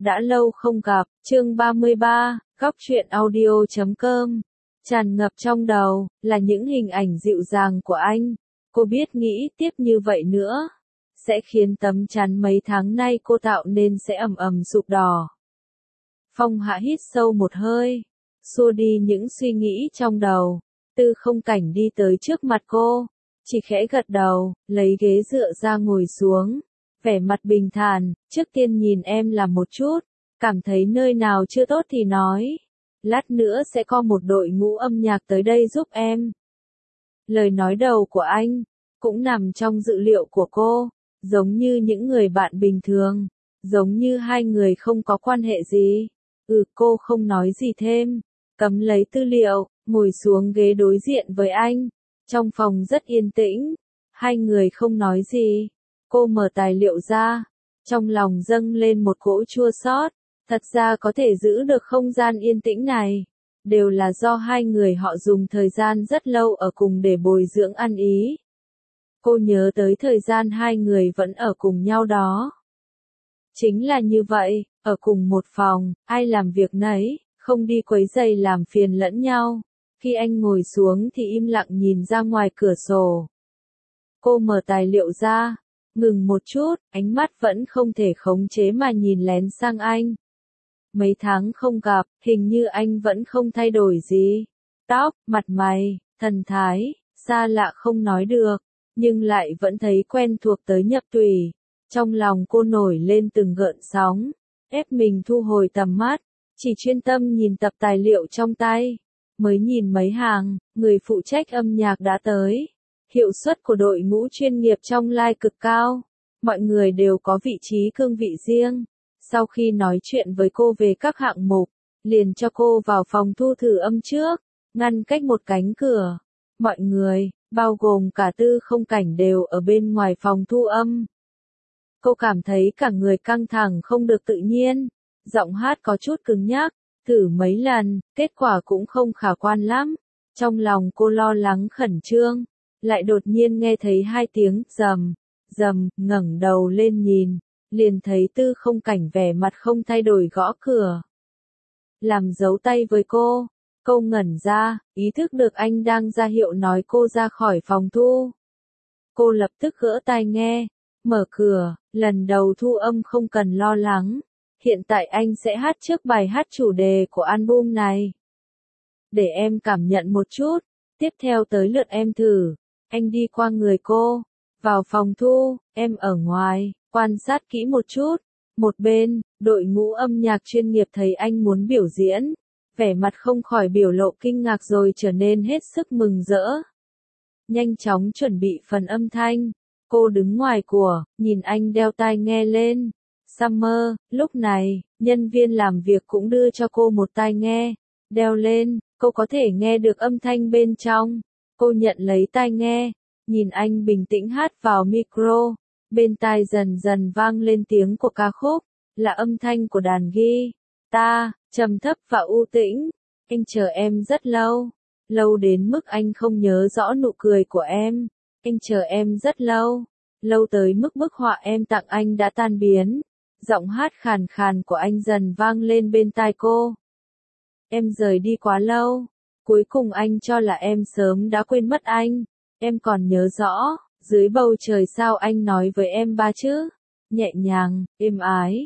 Đã lâu không gặp, chương 33, góc truyện audio.com. Tràn ngập trong đầu, là những hình ảnh dịu dàng của anh. Cô biết nghĩ tiếp như vậy nữa, sẽ khiến tấm chắn mấy tháng nay cô tạo nên sẽ ầm ầm sụp đổ. Phong Hạ hít sâu một hơi, xua đi những suy nghĩ trong đầu. Tư Không Cảnh đi tới trước mặt cô, chỉ khẽ gật đầu, lấy ghế dựa ra ngồi xuống. Vẻ mặt bình thản, trước tiên nhìn em làm một chút, cảm thấy nơi nào chưa tốt thì nói. Lát nữa sẽ có một đội ngũ âm nhạc tới đây giúp em. Lời nói đầu của anh, cũng nằm trong dự liệu của cô, giống như những người bạn bình thường, giống như hai người không có quan hệ gì. Cô không nói gì thêm, cắm lấy tư liệu, ngồi xuống ghế đối diện với anh. Trong phòng rất yên tĩnh, hai người không nói gì. Cô mở tài liệu ra, trong lòng dâng lên một cỗ chua xót. Thật ra có thể giữ được không gian yên tĩnh này, đều là do hai người họ dùng thời gian rất lâu ở cùng để bồi dưỡng ăn ý. Cô nhớ tới thời gian hai người vẫn ở cùng nhau đó. Chính là như vậy, ở cùng một phòng, ai làm việc nấy, không đi quấy rầy làm phiền lẫn nhau. Khi anh ngồi xuống thì im lặng nhìn ra ngoài cửa sổ. Cô mở tài liệu ra, ngừng một chút, ánh mắt vẫn không thể khống chế mà nhìn lén sang anh. Mấy tháng không gặp, hình như anh vẫn không thay đổi gì. Tóc, mặt mày, thần thái, xa lạ không nói được, nhưng lại vẫn thấy quen thuộc tới nhập tủy. Trong lòng cô nổi lên từng gợn sóng, ép mình thu hồi tầm mắt, chỉ chuyên tâm nhìn tập tài liệu trong tay. Mới nhìn mấy hàng, người phụ trách âm nhạc đã tới. Hiệu suất của đội ngũ chuyên nghiệp trong live cực cao. Mọi người đều có vị trí cương vị riêng. Sau khi nói chuyện với cô về các hạng mục, liền cho cô vào phòng thu thử âm trước, ngăn cách một cánh cửa. Mọi người, bao gồm cả Tư Không Cảnh đều ở bên ngoài phòng thu âm. Cô cảm thấy cả người căng thẳng không được tự nhiên, giọng hát có chút cứng nhắc, thử mấy lần, kết quả cũng không khả quan lắm. Trong lòng cô lo lắng khẩn trương, lại đột nhiên nghe thấy hai tiếng rầm, rầm, ngẩng đầu lên nhìn, liền thấy Tư Không Cảnh vẻ mặt không thay đổi gõ cửa. Làm dấu tay với cô ngẩn ra, ý thức được anh đang ra hiệu nói cô ra khỏi phòng thu. Cô lập tức gỡ tai nghe, mở cửa, lần đầu thu âm không cần lo lắng. Hiện tại anh sẽ hát trước bài hát chủ đề của album này. Để em cảm nhận một chút, tiếp theo tới lượt em thử. Anh đi qua người cô, vào phòng thu, em ở ngoài, quan sát kỹ một chút. Một bên, đội ngũ âm nhạc chuyên nghiệp thấy anh muốn biểu diễn, vẻ mặt không khỏi biểu lộ kinh ngạc rồi trở nên hết sức mừng rỡ. Nhanh chóng chuẩn bị phần âm thanh, cô đứng ngoài của, nhìn anh đeo tai nghe lên. Summer, lúc này, nhân viên làm việc cũng đưa cho cô một tai nghe, đeo lên, cô có thể nghe được âm thanh bên trong. Cô nhận lấy tai nghe, nhìn anh bình tĩnh hát vào micro, bên tai dần dần vang lên tiếng của ca khúc, là âm thanh của đàn guitar, trầm thấp và u tĩnh. Anh chờ em rất lâu, lâu đến mức anh không nhớ rõ nụ cười của em. Anh chờ em rất lâu, lâu tới mức bức họa em tặng anh đã tan biến. Giọng hát khàn khàn của anh dần vang lên bên tai cô. Em rời đi quá lâu, cuối cùng anh cho là em sớm đã quên mất anh. Em còn nhớ rõ, dưới bầu trời sao anh nói với em ba chữ, nhẹ nhàng, êm ái,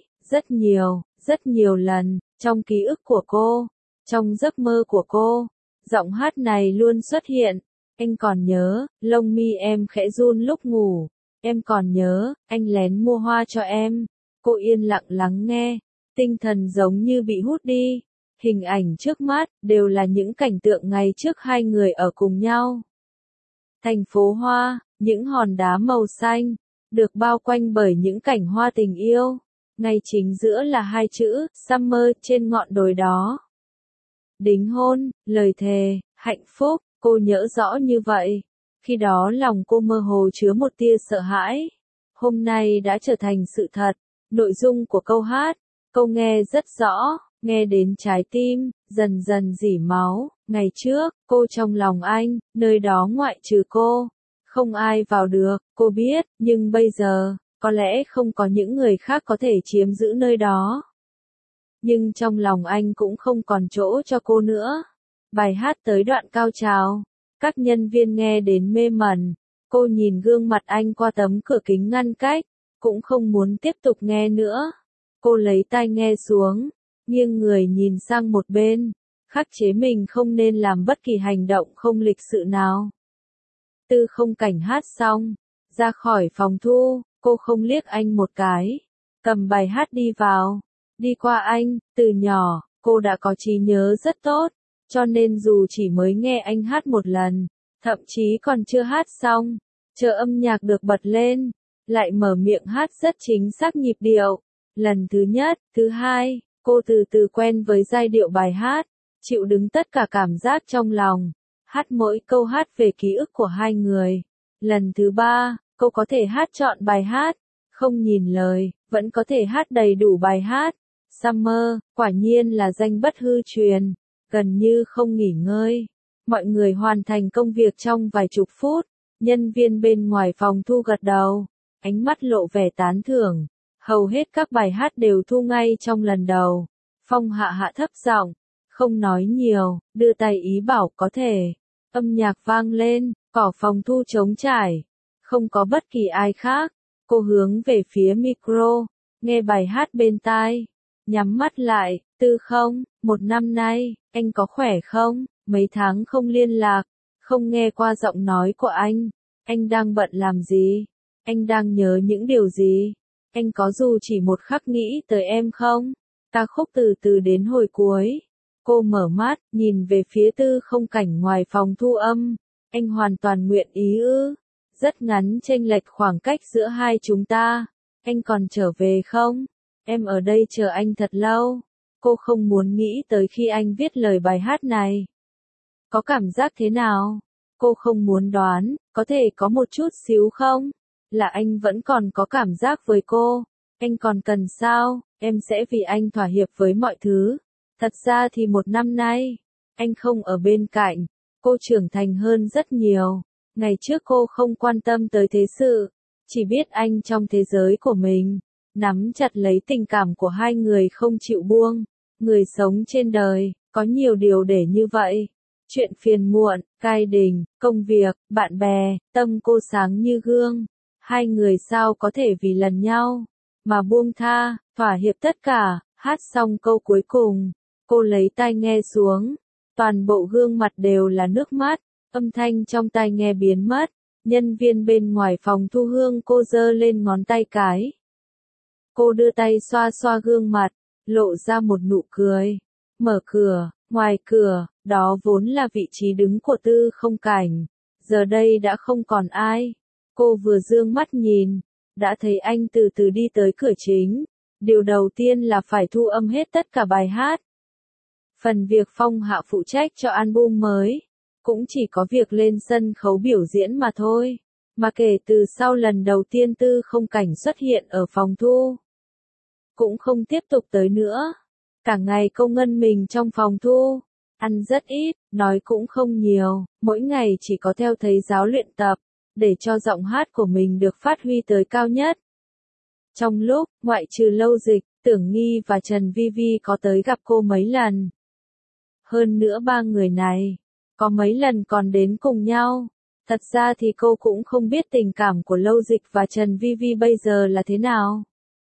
rất nhiều lần, trong ký ức của cô, trong giấc mơ của cô, giọng hát này luôn xuất hiện. Anh còn nhớ, lông mi em khẽ run lúc ngủ, em còn nhớ, anh lén mua hoa cho em. Cô yên lặng lắng nghe, tinh thần giống như bị hút đi. Hình ảnh trước mắt, đều là những cảnh tượng ngày trước hai người ở cùng nhau. Thành phố hoa, những hòn đá màu xanh, được bao quanh bởi những cảnh hoa tình yêu. Ngay chính giữa là hai chữ, Summer, trên ngọn đồi đó. Đính hôn, lời thề, hạnh phúc, cô nhớ rõ như vậy. Khi đó lòng cô mơ hồ chứa một tia sợ hãi. Hôm nay đã trở thành sự thật. Nội dung của câu hát, câu nghe rất rõ, nghe đến trái tim, dần dần rỉ máu. Ngày trước, cô trong lòng anh, nơi đó ngoại trừ cô, không ai vào được, cô biết, nhưng bây giờ, có lẽ không có những người khác có thể chiếm giữ nơi đó. nhưng trong lòng anh cũng không còn chỗ cho cô nữa. Bài hát tới đoạn cao trào, các nhân viên nghe đến mê mẩn, cô nhìn gương mặt anh qua tấm cửa kính ngăn cách, cũng không muốn tiếp tục nghe nữa. Cô lấy tai nghe xuống, nghiêng người nhìn sang một bên, khắc chế mình không nên làm bất kỳ hành động không lịch sự nào. Tư Không Cảnh hát xong, ra khỏi phòng thu, cô không liếc anh một cái, cầm bài hát đi vào, đi qua anh. Từ nhỏ, cô đã có trí nhớ rất tốt, cho nên dù chỉ mới nghe anh hát một lần, thậm chí còn chưa hát xong, chờ âm nhạc được bật lên, lại mở miệng hát rất chính xác nhịp điệu. Lần thứ nhất, thứ hai, cô từ từ quen với giai điệu bài hát, chịu đựng tất cả cảm giác trong lòng, hát mỗi câu hát về ký ức của hai người. Lần thứ ba, cô có thể hát trọn bài hát, không nhìn lời, vẫn có thể hát đầy đủ bài hát. Summer, quả nhiên là danh bất hư truyền, gần như không nghỉ ngơi. Mọi người hoàn thành công việc trong vài chục phút, nhân viên bên ngoài phòng thu gật đầu, ánh mắt lộ vẻ tán thưởng. Hầu hết các bài hát đều thu ngay trong lần đầu. Phong Hạ hạ thấp giọng, không nói nhiều, đưa tay ý bảo có thể. Âm nhạc vang lên, cỏ phòng thu trống trải, không có bất kỳ ai khác. Cô hướng về phía micro, nghe bài hát bên tai, nhắm mắt lại. Tư Không, một năm nay, anh có khỏe không? Mấy tháng không liên lạc, không nghe qua giọng nói của anh đang bận làm gì? Anh đang nhớ những điều gì? Anh có dù chỉ một khắc nghĩ tới em không? Ca khúc từ từ đến hồi cuối. Cô mở mắt, nhìn về phía Tư Không Cảnh ngoài phòng thu âm. Anh hoàn toàn nguyện ý ư? Rất ngắn chênh lệch khoảng cách giữa hai chúng ta. Anh còn trở về không? Em ở đây chờ anh thật lâu. Cô không muốn nghĩ tới khi anh viết lời bài hát này. Có cảm giác thế nào? Cô không muốn đoán, có thể có một chút xíu không? Là anh vẫn còn có cảm giác với cô. Anh còn cần sao? Em sẽ vì anh thỏa hiệp với mọi thứ. Thật ra thì một năm nay, anh không ở bên cạnh. Cô trưởng thành hơn rất nhiều. Ngày trước cô không quan tâm tới thế sự, chỉ biết anh trong thế giới của mình, nắm chặt lấy tình cảm của hai người không chịu buông. Người sống trên đời, có nhiều điều để như vậy. Chuyện phiền muộn, cai đình, công việc, bạn bè, tâm cô sáng như gương. Hai người sao có thể vì lần nhau mà buông tha, thỏa hiệp tất cả. Hát xong câu cuối cùng, cô lấy tai nghe xuống, toàn bộ gương mặt đều là nước mắt, âm thanh trong tai nghe biến mất. Nhân viên bên ngoài phòng thu hương cô giơ lên ngón tay cái. Cô đưa tay xoa xoa gương mặt, lộ ra một nụ cười. Mở cửa, ngoài cửa, đó vốn là vị trí đứng của Tư Không Cảnh. Giờ đây đã không còn ai. Cô vừa dương mắt nhìn, đã thấy anh từ từ đi tới cửa chính. Điều đầu tiên là phải thu âm hết tất cả bài hát. Phần việc Phong Hạ phụ trách cho album mới, cũng chỉ có việc lên sân khấu biểu diễn mà thôi. Mà kể từ sau lần đầu tiên Tư Không Cảnh xuất hiện ở phòng thu, cũng không tiếp tục tới nữa. Cả ngày cô ngân mình trong phòng thu, ăn rất ít, nói cũng không nhiều, mỗi ngày chỉ có theo thầy giáo luyện tập, để cho giọng hát của mình được phát huy tới cao nhất. Trong lúc, ngoại trừ Lâu Dịch, Tưởng Nghi và Trần Vi Vi có tới gặp cô mấy lần. Hơn nữa ba người này, có mấy lần còn đến cùng nhau. Thật ra thì cô cũng không biết tình cảm của Lâu Dịch và Trần Vi Vi bây giờ là thế nào.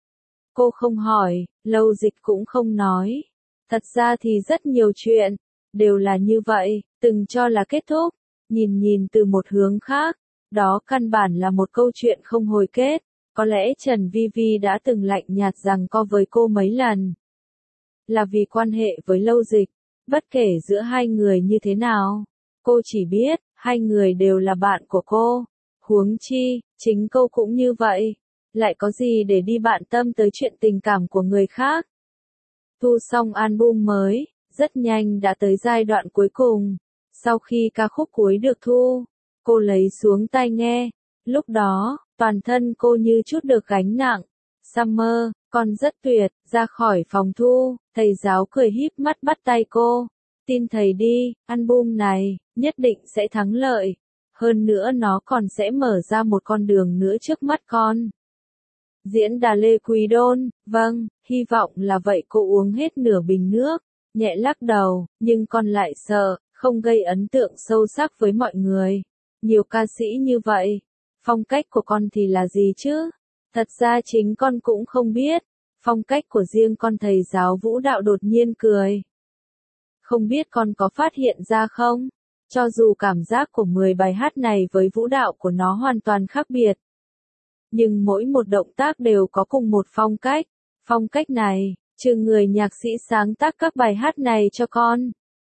Cô không hỏi, Lâu Dịch cũng không nói. Thật ra thì rất nhiều chuyện, đều là như vậy, từng cho là kết thúc, nhìn từ một hướng khác, đó căn bản là một câu chuyện không hồi kết. Có lẽ Trần Vi Vi đã từng lạnh nhạt giằng co với cô mấy lần. Là vì quan hệ với Lâu Dịch, bất kể giữa hai người như thế nào, cô chỉ biết, hai người đều là bạn của cô. Huống chi, chính cô cũng như vậy. Lại có gì để đi bận tâm tới chuyện tình cảm của người khác. Thu xong album mới, rất nhanh đã tới giai đoạn cuối cùng. Sau khi ca khúc cuối được thu, cô lấy xuống tai nghe. Lúc đó, toàn thân cô như chút được gánh nặng. Summer, con rất tuyệt, ra khỏi phòng thu, thầy giáo cười híp mắt bắt tay cô. Tin thầy đi, album này, nhất định sẽ thắng lợi. Hơn nữa nó còn sẽ mở ra một con đường nữa trước mắt con. Diễn đà Lê Quý Đôn, vâng, hy vọng là vậy. Cô uống hết nửa bình nước, nhẹ lắc đầu, nhưng con lại sợ, không gây ấn tượng sâu sắc với mọi người. Nhiều ca sĩ như vậy, phong cách của con thì là gì chứ? Thật ra chính con cũng không biết, phong cách của riêng con. Thầy giáo vũ đạo đột nhiên cười. Không biết con có phát hiện ra không? Cho dù cảm giác của 10 bài hát này với vũ đạo của nó hoàn toàn khác biệt, nhưng mỗi một động tác đều có cùng một phong cách. Phong cách này, trừ người nhạc sĩ sáng tác các bài hát này cho con,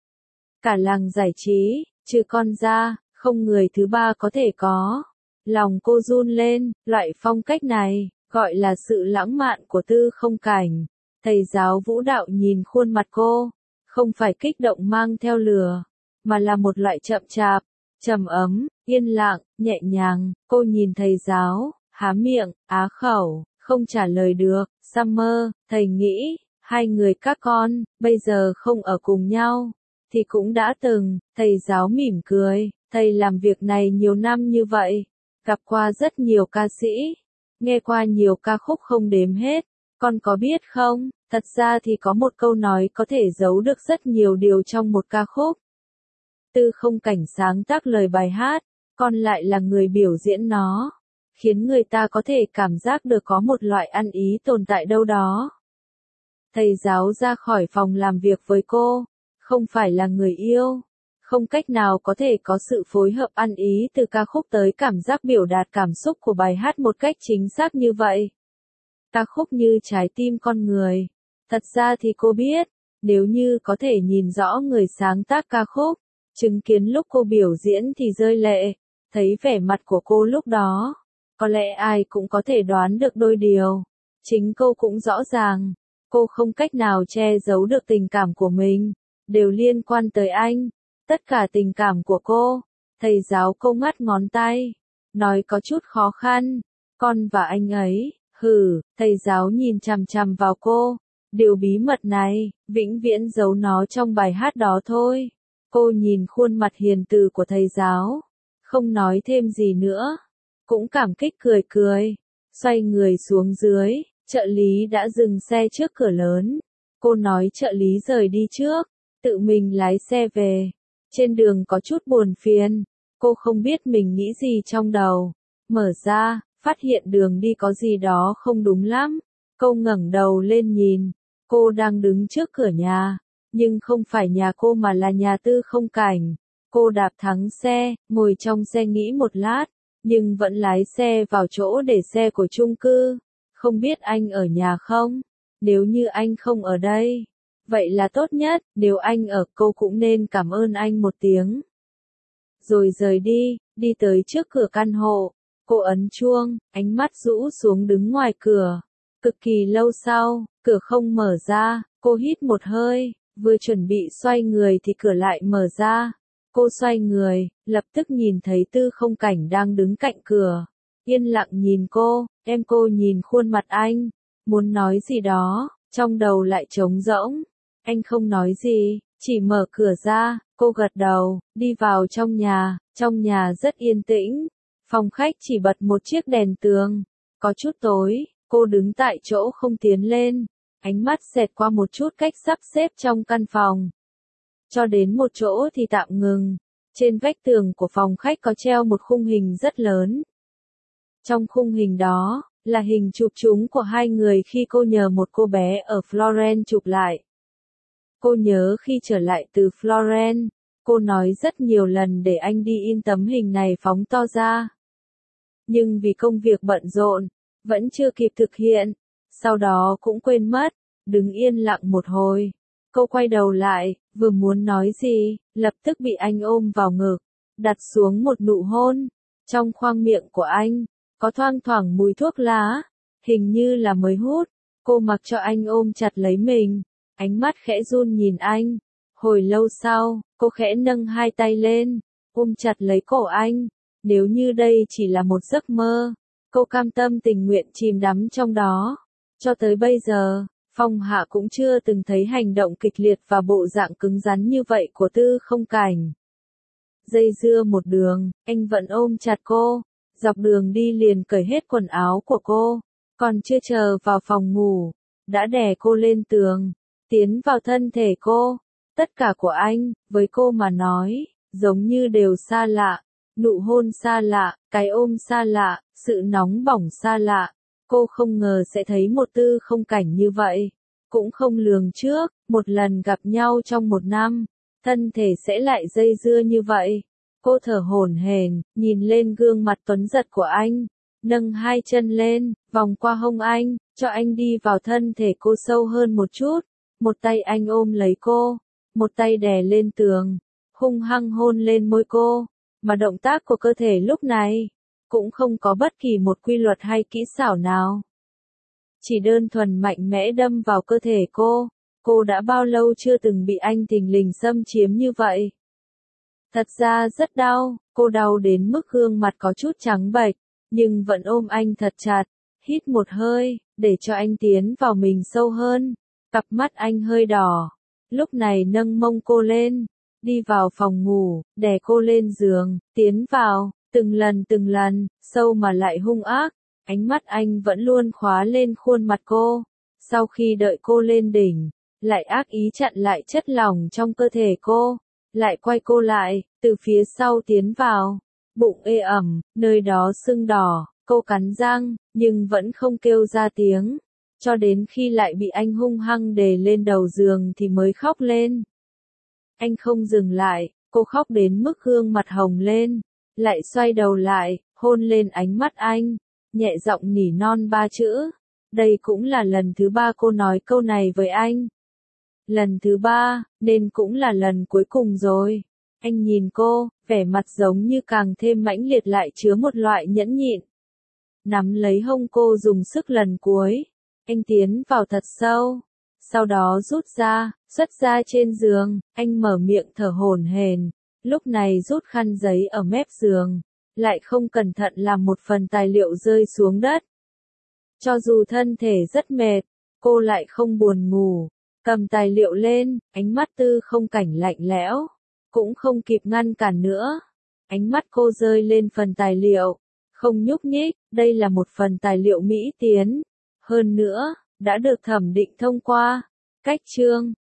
cả làng giải trí, trừ con ra, không người thứ ba có thể có. Lòng cô run lên, loại phong cách này, gọi là sự lãng mạn của Tư Không Cảnh. Thầy giáo vũ đạo nhìn khuôn mặt cô, không phải kích động mang theo lửa, mà là một loại chậm chạp, trầm ấm, yên lặng, nhẹ nhàng. Cô nhìn thầy giáo, há miệng, á khẩu, không trả lời được. Summer, thầy nghĩ, hai người các con, bây giờ không ở cùng nhau, thì cũng đã từng. Thầy giáo mỉm cười, thầy làm việc này nhiều năm như vậy, gặp qua rất nhiều ca sĩ, nghe qua nhiều ca khúc không đếm hết. Con có biết không, thật ra thì có một câu nói có thể giấu được rất nhiều điều trong một ca khúc. Tư Không Cảnh sáng tác lời bài hát, con lại là người biểu diễn nó, khiến người ta có thể cảm giác được có một loại ăn ý tồn tại đâu đó. Thầy giáo ra khỏi phòng làm việc với cô, không phải là người yêu, không cách nào có thể có sự phối hợp ăn ý từ ca khúc tới cảm giác biểu đạt cảm xúc của bài hát một cách chính xác như vậy. Ca khúc như trái tim con người. Thật ra thì cô biết, nếu như có thể nhìn rõ người sáng tác ca khúc, chứng kiến lúc cô biểu diễn thì rơi lệ, thấy vẻ mặt của cô lúc đó, có lẽ ai cũng có thể đoán được đôi điều. Chính cô cũng rõ ràng, cô không cách nào che giấu được tình cảm của mình, đều liên quan tới anh. Tất cả tình cảm của cô. Thầy giáo cô ngắt ngón tay, nói có chút khó khăn, con và anh ấy. Hừ, thầy giáo nhìn chằm chằm vào cô. Điều bí mật này, vĩnh viễn giấu nó trong bài hát đó thôi. Cô nhìn khuôn mặt hiền từ của thầy giáo, không nói thêm gì nữa, cũng cảm kích cười cười, xoay người xuống dưới. Trợ lý đã dừng xe trước cửa lớn. Cô nói trợ lý rời đi trước, tự mình lái xe về. Trên đường có chút buồn phiền, cô không biết mình nghĩ gì trong đầu. Mở ra, phát hiện đường đi có gì đó không đúng lắm. Cô ngẩng đầu lên nhìn, cô đang đứng trước cửa nhà, nhưng không phải nhà cô mà là nhà Tư Không Cảnh. Cô đạp thắng xe, ngồi trong xe nghĩ một lát, nhưng vẫn lái xe vào chỗ để xe của chung cư. Không biết anh ở nhà không? Nếu như anh không ở đây, vậy là tốt nhất. Nếu anh ở, cô cũng nên cảm ơn anh một tiếng. Rồi rời đi, đi tới trước cửa căn hộ. Cô ấn chuông, ánh mắt rũ xuống đứng ngoài cửa. Cực kỳ lâu sau, cửa không mở ra, cô hít một hơi, vừa chuẩn bị xoay người thì cửa lại mở ra. Cô xoay người, lập tức nhìn thấy Tư Không Cảnh đang đứng cạnh cửa, yên lặng nhìn cô. Cô nhìn khuôn mặt anh, muốn nói gì đó, trong đầu lại trống rỗng. Anh không nói gì, chỉ mở cửa ra. Cô gật đầu, đi vào trong nhà rất yên tĩnh. Phòng khách chỉ bật một chiếc đèn tường, có chút tối. Cô đứng tại chỗ không tiến lên, ánh mắt xẹt qua một chút cách sắp xếp trong căn phòng. Cho đến một chỗ thì tạm ngừng. Trên vách tường của phòng khách có treo một khung hình rất lớn. Trong khung hình đó, là hình chụp chúng của hai người khi cô nhờ một cô bé ở Florence chụp lại. Cô nhớ khi trở lại từ Florence, cô nói rất nhiều lần để anh đi in tấm hình này phóng to ra. Nhưng vì công việc bận rộn, vẫn chưa kịp thực hiện, sau đó cũng quên mất, đứng yên lặng một hồi. Cô quay đầu lại, vừa muốn nói gì, lập tức bị anh ôm vào ngực, đặt xuống một nụ hôn. Trong khoang miệng của anh, có thoang thoảng mùi thuốc lá, hình như là mới hút. Cô mặc cho anh ôm chặt lấy mình, ánh mắt khẽ run nhìn anh. Hồi lâu sau, cô khẽ nâng hai tay lên, ôm chặt lấy cổ anh. Nếu như đây chỉ là một giấc mơ, cô cam tâm tình nguyện chìm đắm trong đó. Cho tới bây giờ, Phong Hạ cũng chưa từng thấy hành động kịch liệt và bộ dạng cứng rắn như vậy của Tư Không Cảnh. Dây dưa một đường, anh vẫn ôm chặt cô, dọc đường đi liền cởi hết quần áo của cô. Còn chưa chờ vào phòng ngủ, đã đè cô lên tường, tiến vào thân thể cô. Tất cả của anh, với cô mà nói, giống như đều xa lạ. Nụ hôn xa lạ, cái ôm xa lạ, sự nóng bỏng xa lạ. Cô không ngờ sẽ thấy một tư không cảnh như vậy. Cũng không lường trước, một lần gặp nhau trong một năm, thân thể sẽ lại dây dưa như vậy. Cô thở hổn hển, nhìn lên gương mặt tuấn giật của anh, nâng hai chân lên, vòng qua hông anh, cho anh đi vào thân thể cô sâu hơn một chút. Một tay anh ôm lấy cô, một tay đè lên tường, hung hăng hôn lên môi cô. Mà động tác của cơ thể lúc này, cũng không có bất kỳ một quy luật hay kỹ xảo nào. Chỉ đơn thuần mạnh mẽ đâm vào cơ thể cô. Cô đã bao lâu chưa từng bị anh thình lình xâm chiếm như vậy? Thật ra rất đau, cô đau đến mức gương mặt có chút trắng bệch, nhưng vẫn ôm anh thật chặt, hít một hơi, để cho anh tiến vào mình sâu hơn. Cặp mắt anh hơi đỏ, lúc này nâng mông cô lên, đi vào phòng ngủ, đè cô lên giường, tiến vào, từng lần, sâu mà lại hung ác. Ánh mắt anh vẫn luôn khóa lên khuôn mặt cô. Sau khi đợi cô lên đỉnh, lại ác ý chặn lại chất lỏng trong cơ thể cô, lại quay cô lại, từ phía sau tiến vào. Bụng ê ẩm, nơi đó sưng đỏ, cô cắn răng, nhưng vẫn không kêu ra tiếng. Cho đến khi lại bị anh hung hăng đè lên đầu giường thì mới khóc lên. Anh không dừng lại, cô khóc đến mức gương mặt hồng lên, lại xoay đầu lại, hôn lên ánh mắt anh, nhẹ giọng nỉ non ba chữ. Đây cũng là lần thứ 3 cô nói câu này với anh. Lần thứ 3, nên cũng là lần cuối cùng rồi. Anh nhìn cô, vẻ mặt giống như càng thêm mãnh liệt lại chứa một loại nhẫn nhịn. Nắm lấy hông cô dùng sức lần cuối. Anh tiến vào thật sâu. Sau đó rút ra, xuất ra trên giường, anh mở miệng thở hổn hển. Lúc này rút khăn giấy ở mép giường, lại không cẩn thận làm một phần tài liệu rơi xuống đất. Cho dù thân thể rất mệt, cô lại không buồn ngủ. Cầm tài liệu lên, ánh mắt tư không cảnh lạnh lẽo, cũng không kịp ngăn cản nữa. Ánh mắt cô rơi lên phần tài liệu, không nhúc nhích, đây là một phần tài liệu mỹ tiến. Hơn nữa, đã được thẩm định thông qua. Cách chương